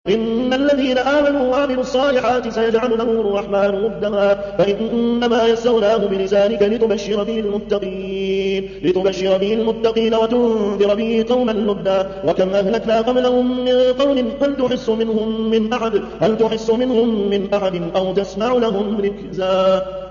إن الذين آمنوا وعملوا الصالحات سيجعل لهم الرحمن ودا فإنما يسرناه بلسانك لتبشر به المتقين وتنذر به قوما لدا وكم أهلكنا قبلهم من قرن هل تحس منهم من أحد أو تسمع لهم ركزا